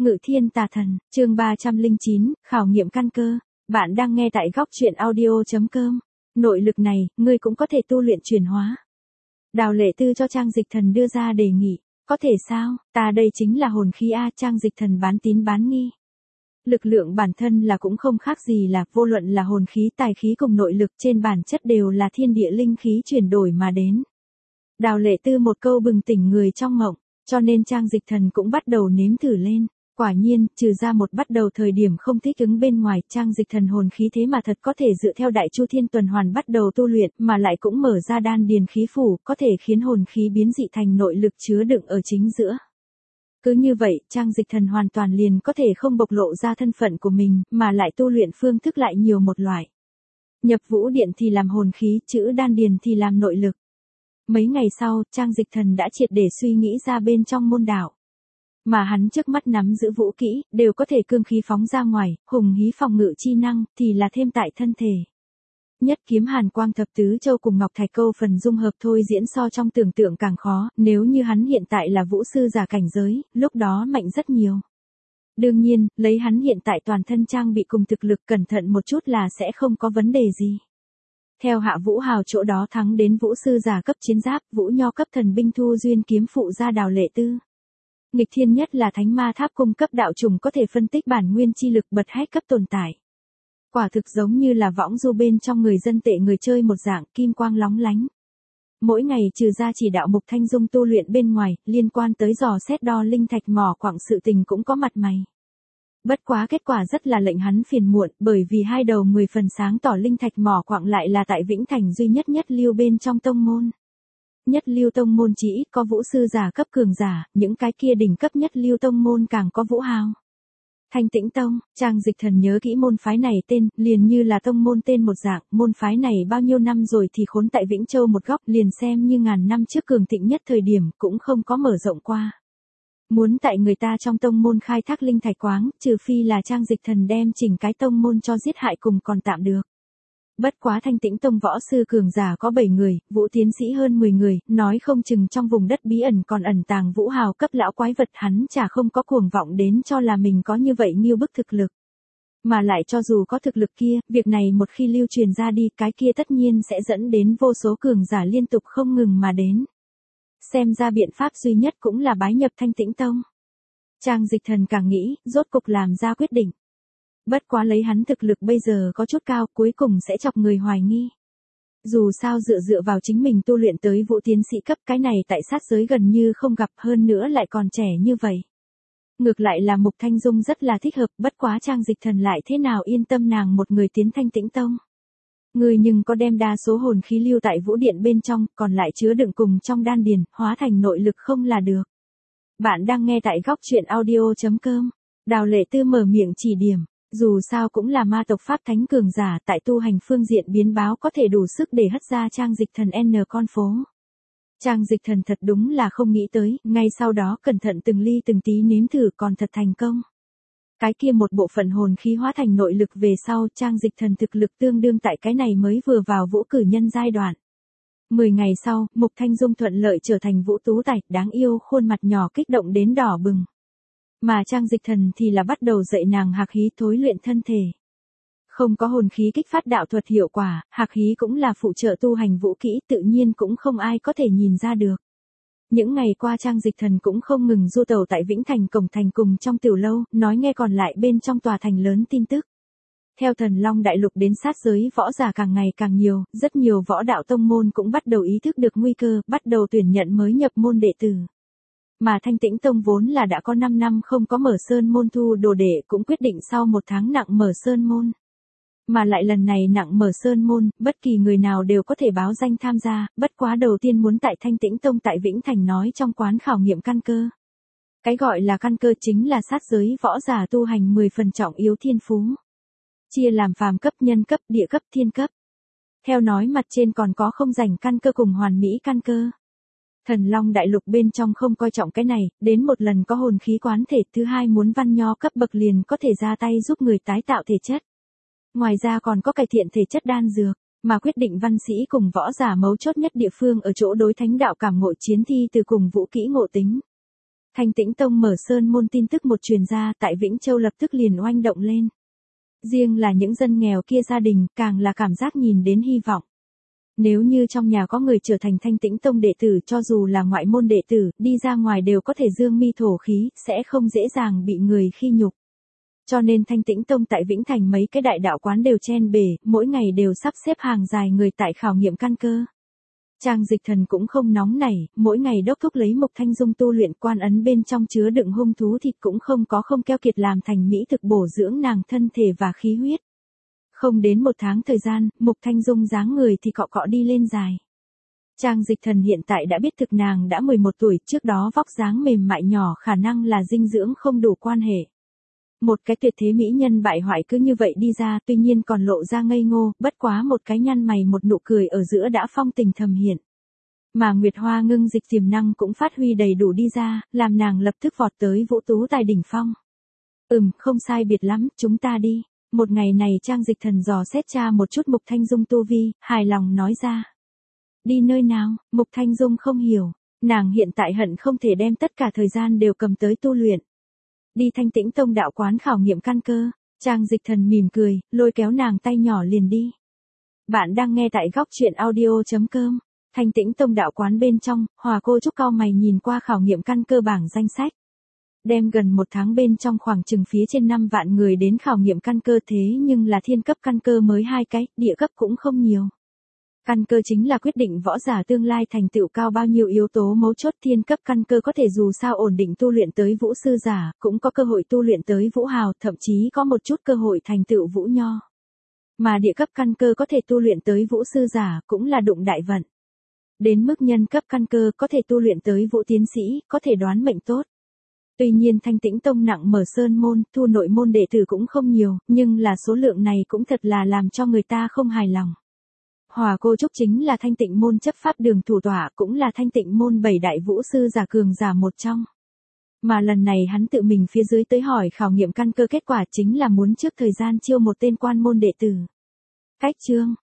Ngự thiên tà thần, chương 309, khảo nghiệm căn cơ. Bạn đang nghe tại góc truyện audio.com. Nội lực này, ngươi cũng có thể tu luyện chuyển hóa. Đào Lệ Tư cho Trang Dịch Thần đưa ra đề nghị. Có thể sao, ta đây chính là hồn khí A. Trang Dịch Thần bán tín bán nghi. Lực lượng bản thân là cũng không khác gì là, vô luận là hồn khí, tài khí cùng nội lực trên bản chất đều là thiên địa linh khí chuyển đổi mà đến. Đào Lệ Tư một câu bừng tỉnh người trong mộng, cho nên Trang Dịch Thần cũng bắt đầu nếm thử lên. Quả nhiên, trừ ra một bắt đầu thời điểm không thích ứng bên ngoài, Trang Dịch Thần hồn khí thế mà thật có thể dựa theo đại chu thiên tuần hoàn bắt đầu tu luyện, mà lại cũng mở ra đan điền khí phủ, có thể khiến hồn khí biến dị thành nội lực chứa đựng ở chính giữa. Cứ như vậy, Trang Dịch Thần hoàn toàn liền có thể không bộc lộ ra thân phận của mình, mà lại tu luyện phương thức lại nhiều một loại. Nhập vũ điện thì làm hồn khí, chữ đan điền thì làm nội lực. Mấy ngày sau, Trang Dịch Thần đã triệt để suy nghĩ ra bên trong môn đạo. Mà hắn trước mắt nắm giữ vũ kỹ, đều có thể cương khí phóng ra ngoài, hùng hí phòng ngự chi năng, thì là thêm tại thân thể. Nhất kiếm hàn quang thập tứ châu cùng ngọc thạch câu phần dung hợp thôi diễn so trong tưởng tượng càng khó, nếu như hắn hiện tại là vũ sư giả cảnh giới, lúc đó mạnh rất nhiều. Đương nhiên, lấy hắn hiện tại toàn thân trang bị cùng thực lực cẩn thận một chút là sẽ không có vấn đề gì. Theo Hạ Vũ Hào chỗ đó thắng đến vũ sư giả cấp chiến giáp, vũ nho cấp thần binh thu duyên kiếm phụ ra Đào Lệ Tư. Nghịch thiên nhất là thánh ma tháp cung cấp đạo trùng có thể phân tích bản nguyên chi lực bật hết cấp tồn tại. Quả thực giống như là võng du bên trong người dân tệ người chơi một dạng kim quang lóng lánh. Mỗi ngày trừ ra chỉ đạo Mục Thanh Dung tu luyện bên ngoài, liên quan tới dò xét đo linh thạch mỏ quặng sự tình cũng có mặt mày. Bất quá kết quả rất là lệnh hắn phiền muộn, bởi vì hai đầu 10 phần sáng tỏ linh thạch mỏ quặng lại là tại Vĩnh Thành duy nhất nhất lưu bên trong tông môn. Nhất lưu tông môn chỉ ít có vũ sư giả cấp cường giả, những cái kia đỉnh cấp nhất lưu tông môn càng có vũ hào. Thanh Tĩnh Tông, Trang Dịch Thần nhớ kỹ môn phái này tên, liền như là tông môn tên một dạng, môn phái này bao nhiêu năm rồi thì khốn tại Vĩnh Châu một góc, liền xem như ngàn năm trước cường thịnh nhất thời điểm, cũng không có mở rộng qua. Muốn tại người ta trong tông môn khai thác linh thạch quáng, trừ phi là Trang Dịch Thần đem chỉnh cái tông môn cho giết hại cùng còn tạm được. Bất quá Thanh Tĩnh Tông võ sư cường giả có 7 người, vũ tiến sĩ hơn 10 người, nói không chừng trong vùng đất bí ẩn còn ẩn tàng vũ hào cấp lão quái vật, hắn chả không có cuồng vọng đến cho là mình có như vậy nghiêu bức thực lực. Mà lại cho dù có thực lực kia, việc này một khi lưu truyền ra đi, cái kia tất nhiên sẽ dẫn đến vô số cường giả liên tục không ngừng mà đến. Xem ra biện pháp duy nhất cũng là bái nhập Thanh Tĩnh Tông. Trang Dịch Thần càng nghĩ, rốt cục làm ra quyết định. Bất quá lấy hắn thực lực bây giờ có chút cao, cuối cùng sẽ chọc người hoài nghi. Dù sao dựa vào chính mình tu luyện tới vũ tiến sĩ cấp, cái này tại sát giới gần như không gặp, hơn nữa lại còn trẻ như vậy. Ngược lại là Mục Thanh Dung rất là thích hợp, bất quá Trang Dịch Thần lại thế nào yên tâm nàng một người tiến Thanh Tĩnh Tông. Người nhưng có đem đa số hồn khí lưu tại vũ điện bên trong, còn lại chứa đựng cùng trong đan điền, hóa thành nội lực không là được. Bạn đang nghe tại góc truyện audio.com. Đào Lệ Tư mở miệng chỉ điểm. Dù sao cũng là ma tộc pháp thánh cường giả, tại tu hành phương diện biến báo có thể đủ sức để hất ra Trang Dịch Thần N con phố. Trang Dịch Thần thật đúng là không nghĩ tới, ngay sau đó cẩn thận từng ly từng tí nếm thử còn thật thành công. Cái kia một bộ phận hồn khí hóa thành nội lực về sau, Trang Dịch Thần thực lực tương đương tại cái này mới vừa vào vũ cử nhân giai đoạn. 10 ngày sau, Mục Thanh Dung thuận lợi trở thành vũ tú tài, đáng yêu, khuôn mặt nhỏ kích động đến đỏ bừng. Mà Trang Dịch Thần thì là bắt đầu dạy nàng hạc khí thối luyện thân thể. Không có hồn khí kích phát đạo thuật hiệu quả, hạc khí cũng là phụ trợ tu hành vũ kỹ, tự nhiên cũng không ai có thể nhìn ra được. Những ngày qua Trang Dịch Thần cũng không ngừng du tàu tại Vĩnh Thành cổng thành cùng trong tiểu lâu, nói nghe còn lại bên trong tòa thành lớn tin tức. Theo Thần Long Đại Lục đến sát giới võ giả càng ngày càng nhiều, rất nhiều võ đạo tông môn cũng bắt đầu ý thức được nguy cơ, bắt đầu tuyển nhận mới nhập môn đệ tử. Mà Thanh Tĩnh Tông vốn là đã có 5 năm không có mở sơn môn thu đồ đệ, cũng quyết định sau 1 tháng nặng mở sơn môn. Mà lại lần này nặng mở sơn môn, bất kỳ người nào đều có thể báo danh tham gia, bất quá đầu tiên muốn tại Thanh Tĩnh Tông tại Vĩnh Thành nói trong quán khảo nghiệm căn cơ. Cái gọi là căn cơ chính là sát giới võ giả tu hành 10 phần trọng yếu thiên phú. Chia làm phàm cấp, nhân cấp, địa cấp, thiên cấp. Theo nói mặt trên còn có không rảnh căn cơ cùng hoàn mỹ căn cơ. Thần Long Đại Lục bên trong không coi trọng cái này, đến một lần có hồn khí quán thể, thứ hai muốn văn nho cấp bậc liền có thể ra tay giúp người tái tạo thể chất. Ngoài ra còn có cải thiện thể chất đan dược, mà quyết định văn sĩ cùng võ giả mấu chốt nhất địa phương ở chỗ đối thánh đạo cảm ngộ chiến thi từ cùng vũ kỹ ngộ tính. Thanh Tĩnh Tông mở sơn môn tin tức một truyền ra tại Vĩnh Châu lập tức liền oanh động lên. Riêng là những dân nghèo kia gia đình càng là cảm giác nhìn đến hy vọng. Nếu như trong nhà có người trở thành Thanh Tĩnh Tông đệ tử cho dù là ngoại môn đệ tử, đi ra ngoài đều có thể dương mi thổ khí, sẽ không dễ dàng bị người khi nhục. Cho nên Thanh Tĩnh Tông tại Vĩnh Thành mấy cái đại đạo quán đều chen bề, mỗi ngày đều sắp xếp hàng dài người tại khảo nghiệm căn cơ. Trang Dịch Thần cũng không nóng nảy, mỗi ngày đốc thúc lấy Mục Thanh Dung tu luyện, quan ấn bên trong chứa đựng hung thú thịt cũng không keo kiệt làm thành mỹ thực bổ dưỡng nàng thân thể và khí huyết. Không đến một tháng thời gian, Mục Thanh Dung dáng người thì cọ cọ đi lên dài. Trang Dịch Thần hiện tại đã biết thực nàng đã 11 tuổi, trước đó vóc dáng mềm mại nhỏ khả năng là dinh dưỡng không đủ quan hệ. Một cái tuyệt thế mỹ nhân bại hoại cứ như vậy đi ra, tuy nhiên còn lộ ra ngây ngô, bất quá một cái nhăn mày một nụ cười ở giữa đã phong tình thầm hiện. Mà Nguyệt Hoa ngưng dịch tiềm năng cũng phát huy đầy đủ đi ra, làm nàng lập tức vọt tới vũ tú tài đỉnh phong. Không sai biệt lắm, chúng ta đi. Một ngày này Trang Dịch Thần dò xét tra một chút Mục Thanh Dung tu vi, hài lòng nói ra. Đi nơi nào? Mục Thanh Dung không hiểu, nàng hiện tại hận không thể đem tất cả thời gian đều cầm tới tu luyện. Đi Thanh Tĩnh Tông đạo quán khảo nghiệm căn cơ. Trang Dịch Thần mỉm cười, lôi kéo nàng tay nhỏ liền đi. Bạn đang nghe tại góc truyện audio.com. Thanh Tĩnh Tông đạo quán bên trong, Hòa Cô Trúc cau mày nhìn qua khảo nghiệm căn cơ bảng danh sách. Đem gần một tháng bên trong khoảng chừng phía trên 5 vạn người đến khảo nghiệm căn cơ, thế nhưng là thiên cấp căn cơ mới 2 cái, địa cấp cũng không nhiều. Căn cơ chính là quyết định võ giả tương lai thành tựu cao bao nhiêu yếu tố mấu chốt. Thiên cấp căn cơ có thể dù sao ổn định tu luyện tới vũ sư giả, cũng có cơ hội tu luyện tới vũ hào, thậm chí có một chút cơ hội thành tựu vũ nho. Mà địa cấp căn cơ có thể tu luyện tới vũ sư giả, cũng là đụng đại vận. Đến mức nhân cấp căn cơ có thể tu luyện tới vũ tiến sĩ, có thể đoán mệnh tốt. Tuy nhiên Thanh Tĩnh Tông nặng mở sơn môn, thu nội môn đệ tử cũng không nhiều, nhưng là số lượng này cũng thật là làm cho người ta không hài lòng. Hòa Cô Trúc chính là Thanh Tịnh môn chấp pháp đường thủ tọa, cũng là Thanh Tịnh môn 7 đại vũ sư giả cường giả một trong. Mà lần này hắn tự mình phía dưới tới hỏi khảo nghiệm căn cơ, kết quả chính là muốn trước thời gian chiêu một tên quan môn đệ tử. Cách chương,